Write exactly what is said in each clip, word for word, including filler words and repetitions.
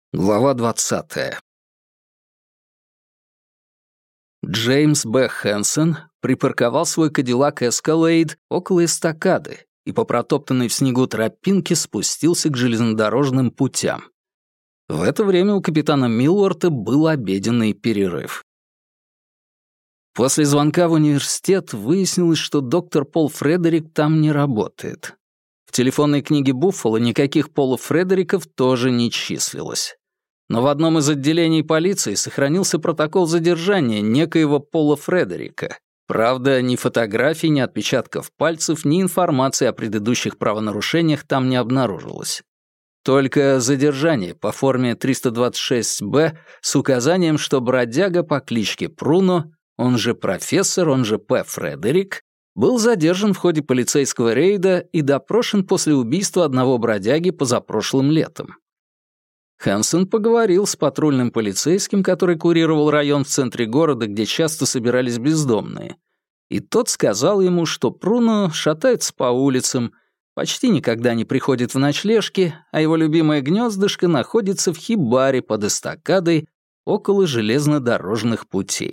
Глава двадцатая. Джеймс Б. Хэнсон припарковал свой Кадиллак Эскалейд около эстакады и по протоптанной в снегу тропинке спустился к железнодорожным путям. В это время у капитана Милуарта был обеденный перерыв. После звонка в университет выяснилось, что доктор Пол Фредерик там не работает. В телефонной книге Буффало никаких Полов Фредериков тоже не числилось. Но в одном из отделений полиции сохранился протокол задержания некоего Пола Фредерика. Правда, ни фотографий, ни отпечатков пальцев, ни информации о предыдущих правонарушениях там не обнаружилось. Только задержание по форме триста двадцать шесть бэ с указанием, что бродяга по кличке Пруно, он же профессор, он же П. Фредерик, был задержан в ходе полицейского рейда и допрошен после убийства одного бродяги позапрошлым летом. Хэнсон поговорил с патрульным полицейским, который курировал район в центре города, где часто собирались бездомные, и тот сказал ему, что Пруно шатается по улицам, почти никогда не приходит в ночлежки, а его любимое гнездышко находится в хибаре под эстакадой около железнодорожных путей.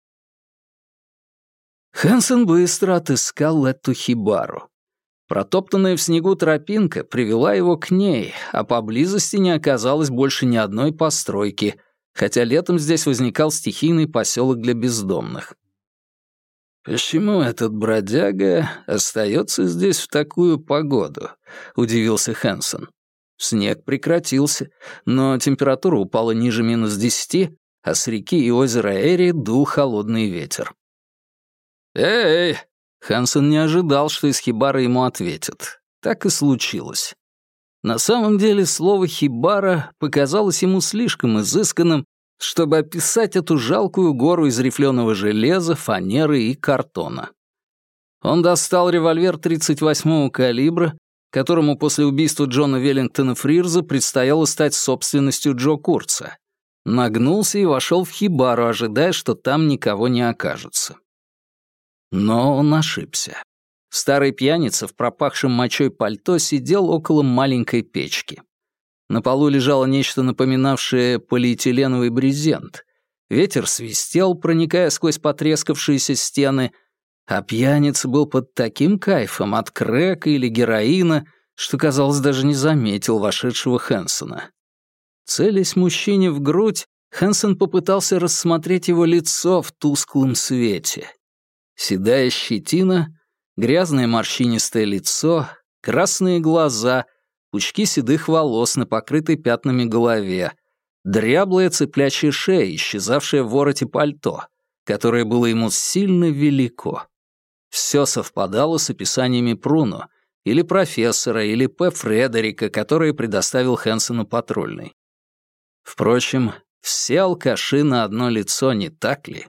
Хэнсон быстро отыскал эту хибару. Протоптанная в снегу тропинка привела его к ней, а поблизости не оказалось больше ни одной постройки, хотя летом здесь возникал стихийный поселок для бездомных. «Почему этот бродяга остается здесь в такую погоду?» — удивился Хэнсон. Снег прекратился, но температура упала ниже минус десяти, а с реки и озера Эри дул холодный ветер. «Эй!» Хэнсон не ожидал, что из хибары ему ответят. Так и случилось. На самом деле слово «хибара» показалось ему слишком изысканным, чтобы описать эту жалкую гору из рифленого железа, фанеры и картона. Он достал револьвер тридцать восьмого калибра, которому после убийства Джона Веллингтона Фрирза предстояло стать собственностью Джо Курца. Нагнулся и вошел в хибару, ожидая, что там никого не окажется. Но он ошибся. Старый пьяница в пропахшем мочой пальто сидел около маленькой печки. На полу лежало нечто напоминавшее полиэтиленовый брезент. Ветер свистел, проникая сквозь потрескавшиеся стены, а пьяница был под таким кайфом от крэка или героина, что, казалось, даже не заметил вошедшего Хэнсона. Целясь мужчине в грудь, Хэнсон попытался рассмотреть его лицо в тусклом свете. Седая щетина, грязное морщинистое лицо, красные глаза, пучки седых волос на покрытой пятнами голове, дряблая цыплячья шея, исчезавшая в вороте пальто, которое было ему сильно велико. Все совпадало с описаниями Пруно, или профессора, или П. Фредерика, которые предоставил Хэнсону патрульный. Впрочем, все алкаши на одно лицо, не так ли?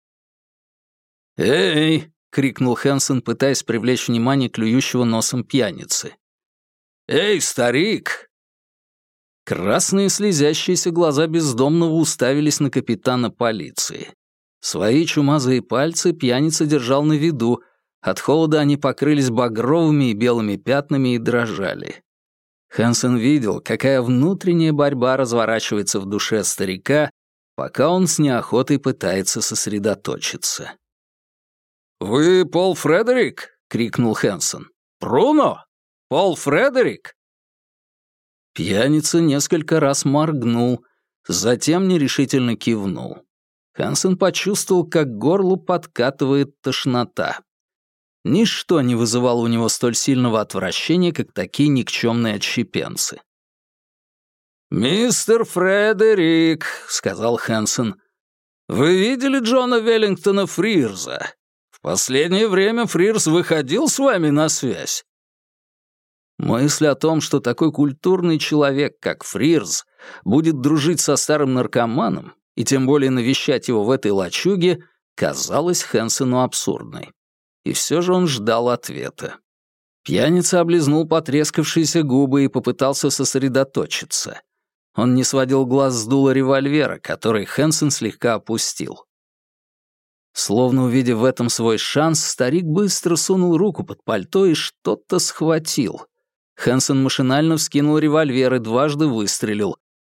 «Эй!» — крикнул Хэнсон, пытаясь привлечь внимание клюющего носом пьяницы. «Эй, старик!» Красные слезящиеся глаза бездомного уставились на капитана полиции. Свои чумазые пальцы пьяница держал на виду, от холода они покрылись багровыми и белыми пятнами и дрожали. Хэнсон видел, какая внутренняя борьба разворачивается в душе старика, пока он с неохотой пытается сосредоточиться. «Вы Пол Фредерик?» — крикнул Хэнсон. «Пруно? Пол Фредерик?» Пьяница несколько раз моргнул, затем нерешительно кивнул. Хэнсон почувствовал, как к горлу подкатывает тошнота. Ничто не вызывало у него столь сильного отвращения, как такие никчемные отщепенцы. «Мистер Фредерик», — сказал Хэнсон, — «вы видели Джона Веллингтона Фрирза? В последнее время Фрирз выходил с вами на связь?» Мысль о том, что такой культурный человек, как Фрирз, будет дружить со старым наркоманом и тем более навещать его в этой лачуге, казалась Хэнсону абсурдной. И все же он ждал ответа. Пьяница облизнул потрескавшиеся губы и попытался сосредоточиться. Он не сводил глаз с дула револьвера, который Хэнсон слегка опустил. Словно увидев в этом свой шанс, старик быстро сунул руку под пальто и что-то схватил. Хэнсон машинально вскинул револьвер и дважды выстрелил,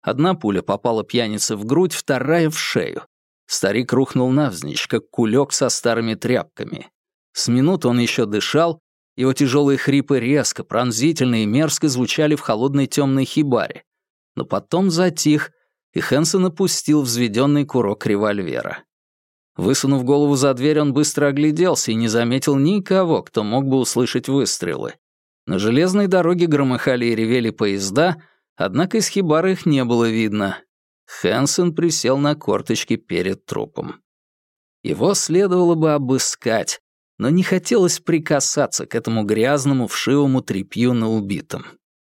Одна пуля попала пьянице в грудь, вторая — в шею. Старик рухнул навзничь, как кулек со старыми тряпками. С минуту он еще дышал, его тяжелые хрипы резко, пронзительно и мерзко звучали в холодной темной хибаре. Но потом затих, и Хэнсон опустил взведенный курок револьвера. Высунув голову за дверь, он быстро огляделся и не заметил никого, кто мог бы услышать выстрелы. На железной дороге громыхали и ревели поезда, однако из хибары их не было видно. Хэнсон присел на корточки перед трупом. Его следовало бы обыскать, но не хотелось прикасаться к этому грязному вшивому тряпью на убитом.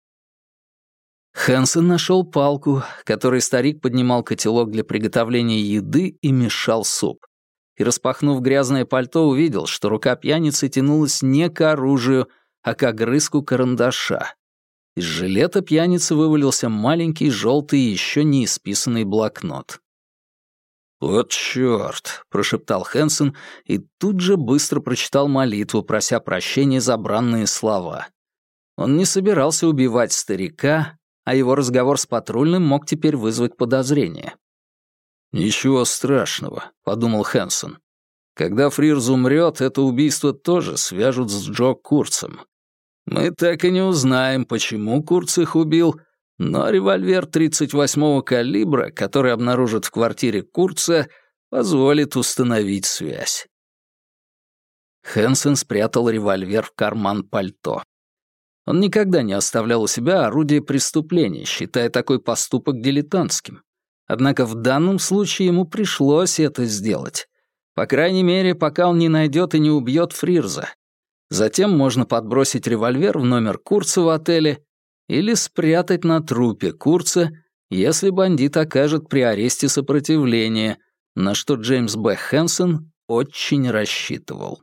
Хэнсон нашел палку, которой старик поднимал котелок для приготовления еды и мешал суп. И, распахнув грязное пальто, увидел, что рука пьяницы тянулась не к оружию, а к огрызку карандаша. Из жилета пьяницы вывалился маленький, желтый, еще не исписанный блокнот. «Вот чёрт!» — прошептал Хэнсон и тут же быстро прочитал молитву, прося прощения за бранные слова. Он не собирался убивать старика, а его разговор с патрульным мог теперь вызвать подозрение. «Ничего страшного», — подумал Хэнсон. «Когда Фрирз умрет, это убийство тоже свяжут с Джо Курцем. Мы так и не узнаем, почему Курц их убил, но револьвер тридцать восьмого калибра, который обнаружат в квартире Курца, позволит установить связь». Хэнсон спрятал револьвер в карман пальто. Он никогда не оставлял у себя орудие преступления, считая такой поступок дилетантским. Однако в данном случае ему пришлось это сделать. По крайней мере, пока он не найдет и не убьет Фрирза. Затем можно подбросить револьвер в номер Курца в отеле или спрятать на трупе Курца, если бандит окажет при аресте сопротивление, на что Джеймс Б. Хэнсон очень рассчитывал.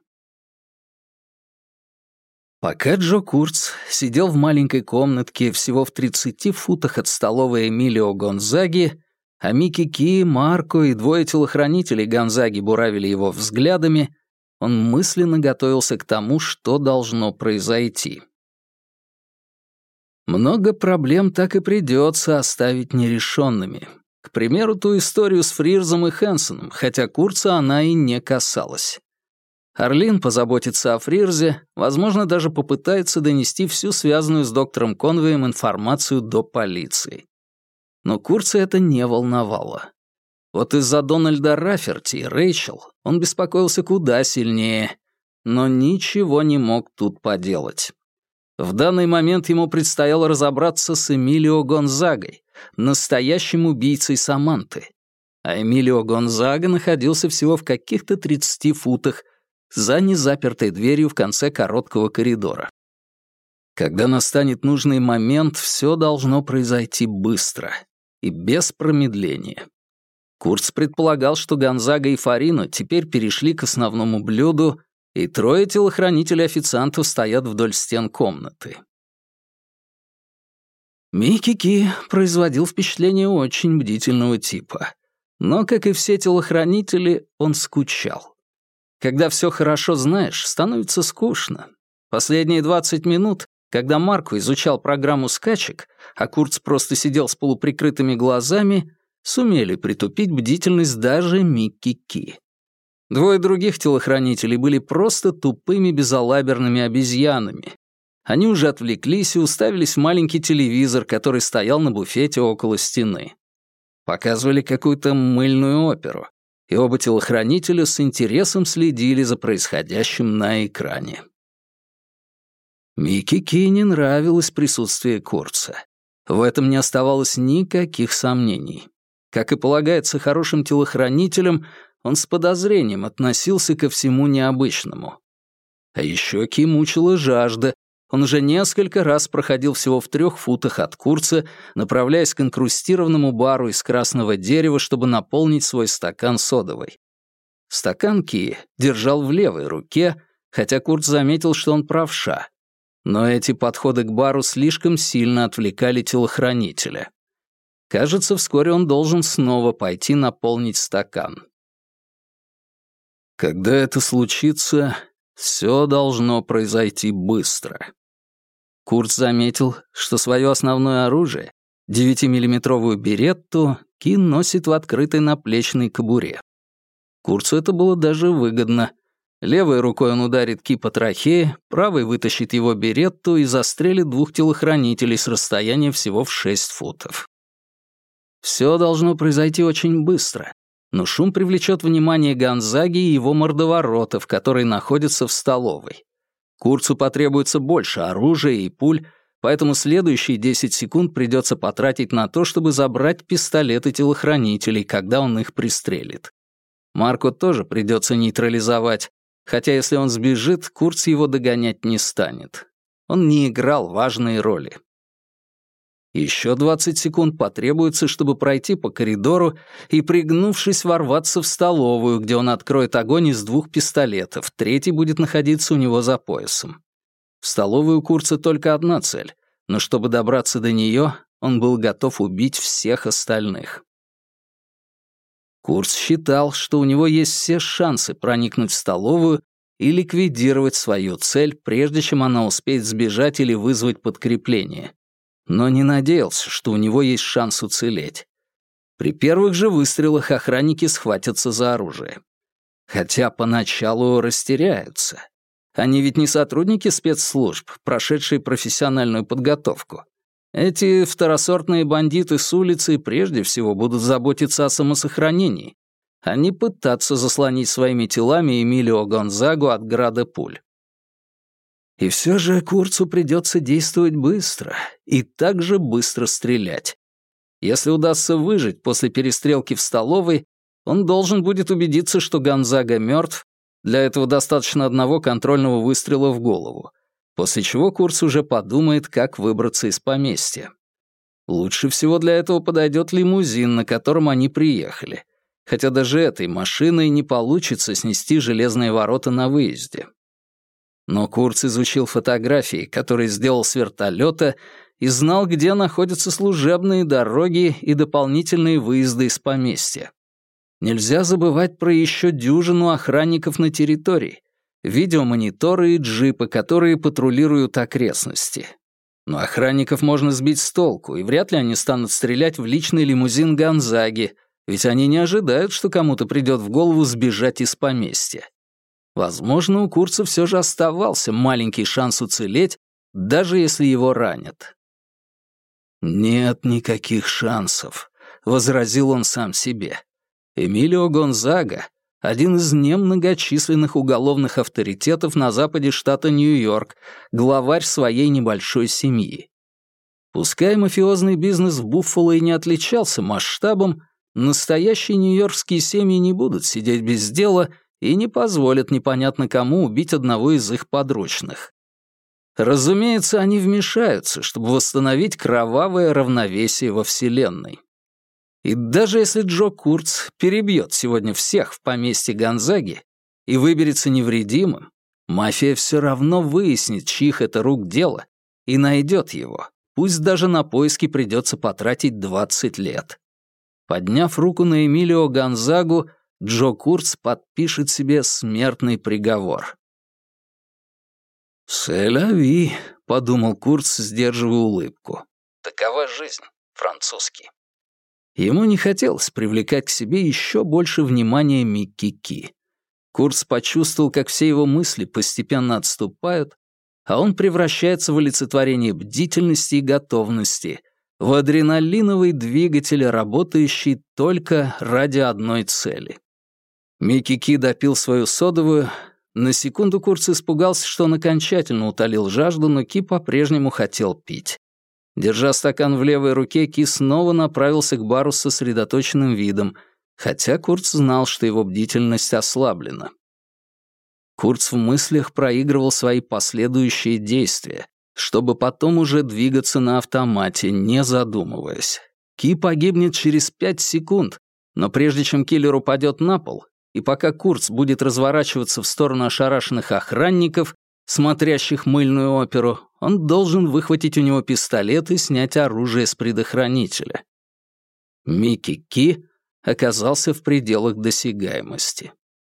Пока Джо Курц сидел в маленькой комнатке всего в тридцати футах от столовой Эмилио Гонзаги, а Микки Ки, Марко и двое телохранителей Гонзаги буравили его взглядами, он мысленно готовился к тому, что должно произойти. Много проблем так и придется оставить нерешенными. К примеру, ту историю с Фрирзом и Хэнсоном, хотя Курца она и не касалась. Орлин позаботится о Фрирзе, возможно, даже попытается донести всю связанную с доктором Конвеем информацию до полиции. Но Курца это не волновало. Вот из-за Дональда Рафферти и Рэйчел он беспокоился куда сильнее, но ничего не мог тут поделать. В данный момент ему предстояло разобраться с Эмилио Гонзагой, настоящим убийцей Саманты. А Эмилио Гонзага находился всего в каких-то тридцати футах за незапертой дверью в конце короткого коридора. Когда настанет нужный момент, все должно произойти быстро и без промедления. Курц предполагал, что Гонзага и Фарино теперь перешли к основному блюду, и трое телохранителей-официантов стоят вдоль стен комнаты. Микки Ки производил впечатление очень бдительного типа, но, как и все телохранители, он скучал. Когда все хорошо знаешь, становится скучно. Последние двадцать минут, когда Марко изучал программу скачек, а Курц просто сидел с полуприкрытыми глазами, сумели притупить бдительность даже Микки Ки. Двое других телохранителей были просто тупыми безалаберными обезьянами. Они уже отвлеклись и уставились в маленький телевизор, который стоял на буфете около стены. Показывали какую-то мыльную оперу, и оба телохранителя с интересом следили за происходящим на экране. Микки Ки не нравилось присутствие Курца. В этом не оставалось никаких сомнений. Как и полагается хорошим телохранителям, он с подозрением относился ко всему необычному. А еще Ки мучила жажда. Он уже несколько раз проходил всего в трех футах от Курца, направляясь к инкрустированному бару из красного дерева, чтобы наполнить свой стакан содовой. Стакан Ки держал в левой руке, хотя Курц заметил, что он правша. Но эти подходы к бару слишком сильно отвлекали телохранителя. Кажется, вскоре он должен снова пойти наполнить стакан. Когда это случится, все должно произойти быстро. Курц заметил, что свое основное оружие Девятимиллиметровую беретту Ки носит в открытой наплечной кобуре. Курцу это было даже выгодно. Левой рукой он ударит Ки по трахее, правой вытащит его беретту и застрелит двух телохранителей с расстояния всего в шесть футов. Все должно произойти очень быстро, но шум привлечет внимание Гонзаги и его мордоворотов, которые находятся в столовой. Курцу потребуется больше оружия и пуль, поэтому следующие десять секунд придется потратить на то, чтобы забрать пистолеты телохранителей, когда он их пристрелит. Марко тоже придется нейтрализовать, хотя если он сбежит, Курц его догонять не станет. Он не играл важные роли. Еще двадцать секунд потребуется, чтобы пройти по коридору и, пригнувшись, ворваться в столовую, где он откроет огонь из двух пистолетов, третий будет находиться у него за поясом. В столовую у Курца только одна цель, но чтобы добраться до нее, он был готов убить всех остальных. Курц считал, что у него есть все шансы проникнуть в столовую и ликвидировать свою цель, прежде чем она успеет сбежать или вызвать подкрепление. Но не надеялся, что у него есть шанс уцелеть. При первых же выстрелах охранники схватятся за оружие. Хотя поначалу растеряются. Они ведь не сотрудники спецслужб, прошедшие профессиональную подготовку. Эти второсортные бандиты с улицы прежде всего будут заботиться о самосохранении, а не пытаться заслонить своими телами Эмилио Гонзагу от града пуль. И все же Курцу придется действовать быстро и также быстро стрелять. Если удастся выжить после перестрелки в столовой, он должен будет убедиться, что Гонзага мертв. Для этого достаточно одного контрольного выстрела в голову, после чего Курц уже подумает, как выбраться из поместья. Лучше всего для этого подойдет лимузин, на котором они приехали, хотя даже этой машиной не получится снести железные ворота на выезде. Но Курц изучил фотографии, которые сделал с вертолета, и знал, где находятся служебные дороги и дополнительные выезды из поместья. Нельзя забывать про еще дюжину охранников на территории, видеомониторы и джипы, которые патрулируют окрестности. Но охранников можно сбить с толку, и вряд ли они станут стрелять в личный лимузин Гонзаги, ведь они не ожидают, что кому-то придет в голову сбежать из поместья. Возможно, у Курца все же оставался маленький шанс уцелеть, даже если его ранят. «Нет никаких шансов», — возразил он сам себе. Эмилио Гонзага — один из немногочисленных уголовных авторитетов на западе штата Нью-Йорк, главарь своей небольшой семьи. Пускай мафиозный бизнес в Буффало и не отличался масштабом, настоящие нью-йоркские семьи не будут сидеть без дела и не позволят непонятно кому убить одного из их подручных. Разумеется, они вмешаются, чтобы восстановить кровавое равновесие во Вселенной. И даже если Джо Курц перебьет сегодня всех в поместье Гонзаги и выберется невредимым, мафия все равно выяснит, чьих это рук дело, и найдет его, пусть даже на поиски придется потратить двадцать лет. Подняв руку на Эмилио Гонзагу, Джо Курц подпишет себе смертный приговор. «Сэ-ля-ви», — подумал Курц, сдерживая улыбку. «Такова жизнь, французский». Ему не хотелось привлекать к себе еще больше внимания Микки Ки. Курц почувствовал, как все его мысли постепенно отступают, а он превращается в олицетворение бдительности и готовности, в адреналиновый двигатель, работающий только ради одной цели. Микки Ки допил свою содовую. На секунду Курц испугался, что он окончательно утолил жажду, но Ки по-прежнему хотел пить. Держа стакан в левой руке, Ки снова направился к бару с сосредоточенным видом, хотя Курц знал, что его бдительность ослаблена. Курц в мыслях проигрывал свои последующие действия, чтобы потом уже двигаться на автомате, не задумываясь. Ки погибнет через пять секунд, но прежде чем киллер упадет на пол, и пока Курц будет разворачиваться в сторону ошарашенных охранников, смотрящих мыльную оперу, он должен выхватить у него пистолет и снять оружие с предохранителя. Микки Ки оказался в пределах досягаемости.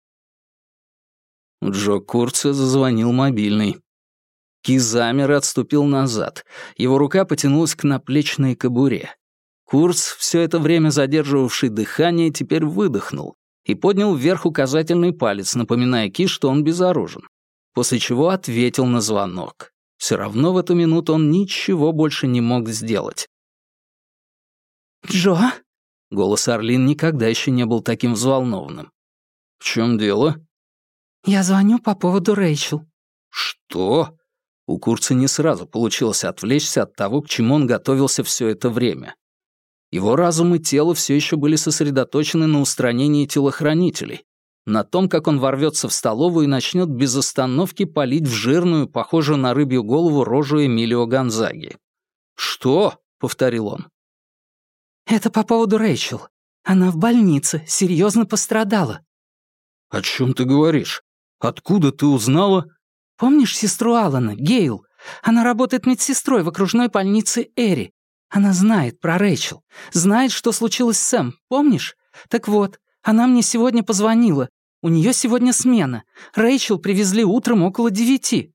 У Джо Курца зазвонил мобильный. Ки замер и отступил назад. Его рука потянулась к наплечной кобуре. Курц, все это время задерживавший дыхание, теперь выдохнул и поднял вверх указательный палец, напоминая Ки, что он безоружен, после чего ответил на звонок. Все равно в эту минуту он ничего больше не мог сделать. «Джо?» Голос Арлин никогда еще не был таким взволнованным. «В чем дело?» «Я звоню по поводу Рэйчел». «Что?» У Курца не сразу получилось отвлечься от того, к чему он готовился все это время. Его разум и тело все еще были сосредоточены на устранении телохранителей, на том, как он ворвется в столовую и начнет без остановки палить в жирную, похожую на рыбью голову, рожу Эмилио Гонзаги. «Что?» — повторил он. «Это по поводу Рэйчел. Она в больнице, серьезно пострадала». «О чем ты говоришь? Откуда ты узнала?» «Помнишь сестру Алана, Гейл? Она работает медсестрой в окружной больнице Эри. Она знает про Рэйчел, знает, что случилось с Сэм, помнишь? Так вот, она мне сегодня позвонила. У нее сегодня смена. Рэйчел привезли утром около девяти».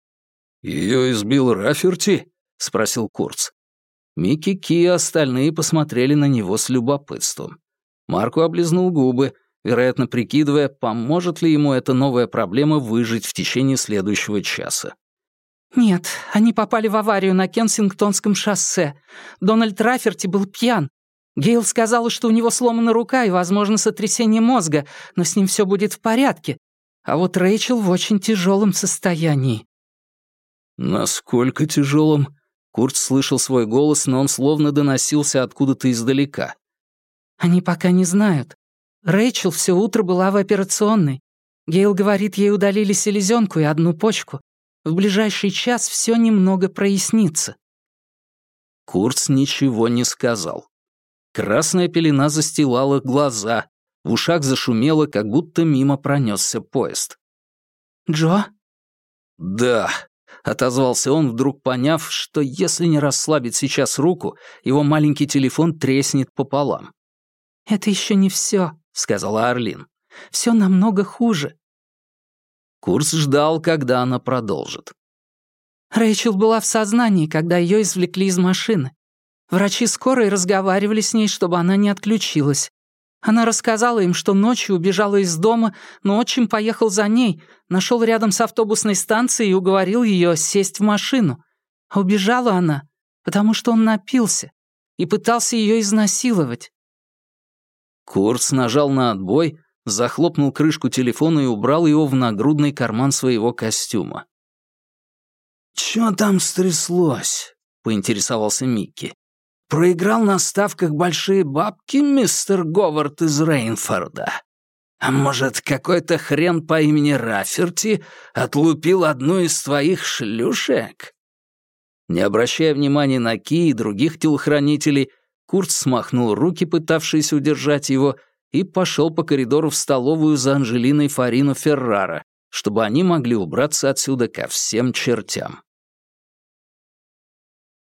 «Ее избил Раферти?» — спросил Курц. Микки, Ки и остальные посмотрели на него с любопытством. Марко облизнул губы, вероятно, прикидывая, поможет ли ему эта новая проблема выжить в течение следующего часа. «Нет, они попали в аварию на Кенсингтонском шоссе. Дональд Раферти был пьян. Гейл сказала, что у него сломана рука и, возможно, сотрясение мозга, но с ним все будет в порядке. А вот Рэйчел в очень тяжелом состоянии». «Насколько тяжелым?» Курт слышал свой голос, но он словно доносился откуда-то издалека. «Они пока не знают. Рэйчел все утро была в операционной. Гейл говорит, ей удалили селезенку и одну почку. В ближайший час все немного прояснится». Курц ничего не сказал. Красная пелена застилала глаза, в ушах зашумело, как будто мимо пронесся поезд. «Джо?» «Да», — отозвался он, вдруг поняв, что если не расслабить сейчас руку, его маленький телефон треснет пополам. «Это еще не все», — сказала Арлин. «Все намного хуже». Курц ждал, когда она продолжит. Рэйчел была в сознании, когда ее извлекли из машины. Врачи скорой разговаривали с ней, чтобы она не отключилась. Она рассказала им, что ночью убежала из дома, но отчим поехал за ней, нашел рядом с автобусной станцией и уговорил ее сесть в машину. А убежала она, потому что он напился и пытался ее изнасиловать. Курц нажал на отбой, захлопнул крышку телефона и убрал его в нагрудный карман своего костюма. «Чё там стряслось?» — поинтересовался Микки. «Проиграл на ставках большие бабки мистер Говард из Рейнфорда? А может, какой-то хрен по имени Раферти отлупил одну из твоих шлюшек?» Не обращая внимания на Ки и других телохранителей, Курт смахнул руки, пытавшиеся удержать его, и пошел по коридору в столовую за Анжелиной Фарино Феррара, чтобы они могли убраться отсюда ко всем чертям.